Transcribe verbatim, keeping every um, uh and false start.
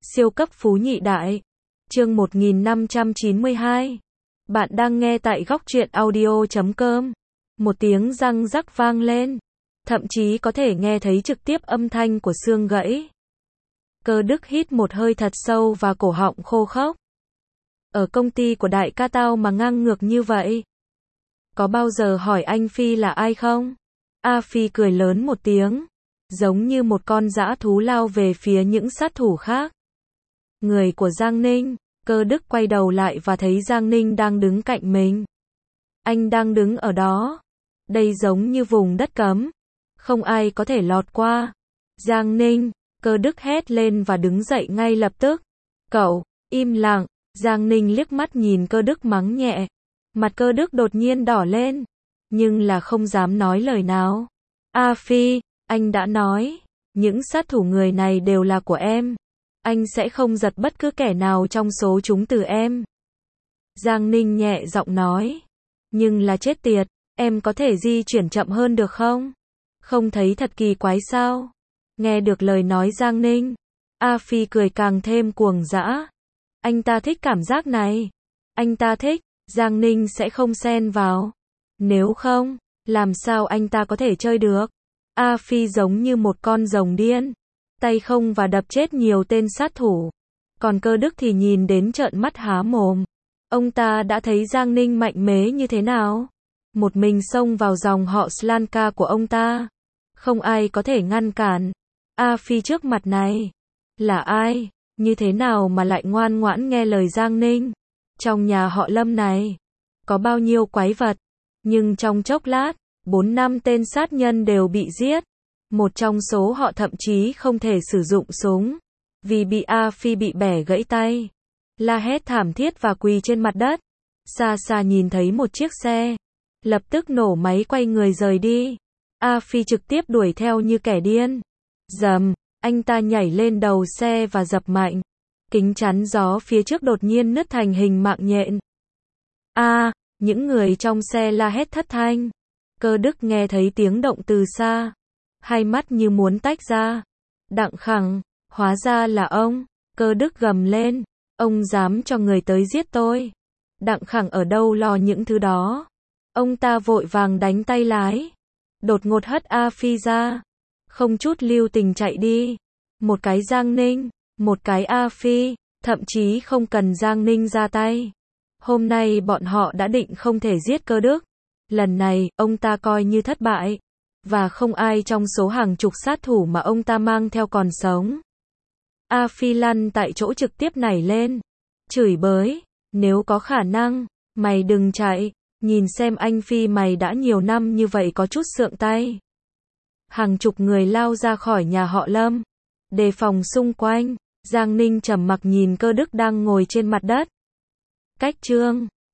Siêu cấp phú nhị đại. Chương một nghìn năm trăm chín mươi hai. Bạn đang nghe tại góc truyện audio chấm com. Một tiếng răng rắc vang lên. Thậm chí có thể nghe thấy trực tiếp âm thanh của xương gãy. Cơ Đức hít một hơi thật sâu và cổ họng khô khốc. Ở công ty của đại ca tao mà ngang ngược như vậy. Có bao giờ hỏi anh Phi là ai không? A Phi cười lớn một tiếng. Giống như một con dã thú lao về phía những sát thủ khác. Người của Giang Ninh. Cơ Đức quay đầu lại và thấy Giang Ninh đang đứng cạnh mình. Anh đang đứng ở đó. Đây giống như vùng đất cấm. Không ai có thể lọt qua. Giang Ninh. Cơ Đức hét lên và đứng dậy ngay lập tức. Cậu, im lặng. Giang Ninh liếc mắt nhìn Cơ Đức mắng nhẹ. Mặt Cơ Đức đột nhiên đỏ lên. Nhưng là không dám nói lời nào. A Phi, anh đã nói. Những sát thủ người này đều là của em. Anh sẽ không giật bất cứ kẻ nào trong số chúng từ em. Giang Ninh nhẹ giọng nói. Nhưng là chết tiệt, em có thể di chuyển chậm hơn được không? Không thấy thật kỳ quái sao? Nghe được lời nói Giang Ninh, A Phi cười càng thêm cuồng dã. Anh ta thích cảm giác này. Anh ta thích, Giang Ninh sẽ không xen vào. Nếu không, làm sao anh ta có thể chơi được? A Phi giống như một con rồng điên. Tay không và đập chết nhiều tên sát thủ. Còn Cơ Đức thì nhìn đến trợn mắt há mồm. Ông ta đã thấy Giang Ninh mạnh mẽ như thế nào. Một mình xông vào dòng họ Slanka của ông ta. Không ai có thể ngăn cản. A Phi trước mặt này. Là ai? Như thế nào mà lại ngoan ngoãn nghe lời Giang Ninh? Trong nhà họ Lâm này. Có bao nhiêu quái vật. Nhưng trong chốc lát, bốn năm tên sát nhân đều bị giết. Một trong số họ thậm chí không thể sử dụng súng. Vì bị A Phi bị bẻ gãy tay. La hét thảm thiết và quỳ trên mặt đất. Xa xa nhìn thấy một chiếc xe. Lập tức nổ máy quay người rời đi. A Phi trực tiếp đuổi theo như kẻ điên. Dầm, anh ta nhảy lên đầu xe và dập mạnh. Kính chắn gió phía trước đột nhiên nứt thành hình mạng nhện. A, những người trong xe la hét thất thanh. Cơ Đức nghe thấy tiếng động từ xa. Hai mắt như muốn tách ra. Đặng Khẳng, hóa ra là ông. Cơ Đức gầm lên. Ông dám cho người tới giết tôi. Đặng Khẳng ở đâu lo những thứ đó. Ông ta vội vàng đánh tay lái. Đột ngột hất A Phi ra. Không chút lưu tình chạy đi. Một cái Giang Ninh, một cái A Phi, thậm chí không cần Giang Ninh ra tay. Hôm nay bọn họ đã định không thể giết Cơ Đức. Lần này, ông ta coi như thất bại. Và không ai trong số hàng chục sát thủ mà ông ta mang theo còn sống. A Phi lăn tại chỗ trực tiếp nảy lên. Chửi bới. Nếu có khả năng, mày đừng chạy. Nhìn xem anh Phi mày đã nhiều năm như vậy có chút sượng tay. Hàng chục người lao ra khỏi nhà họ Lâm. Đề phòng xung quanh. Giang Ninh trầm mặc nhìn Cơ Đức đang ngồi trên mặt đất. Cách chương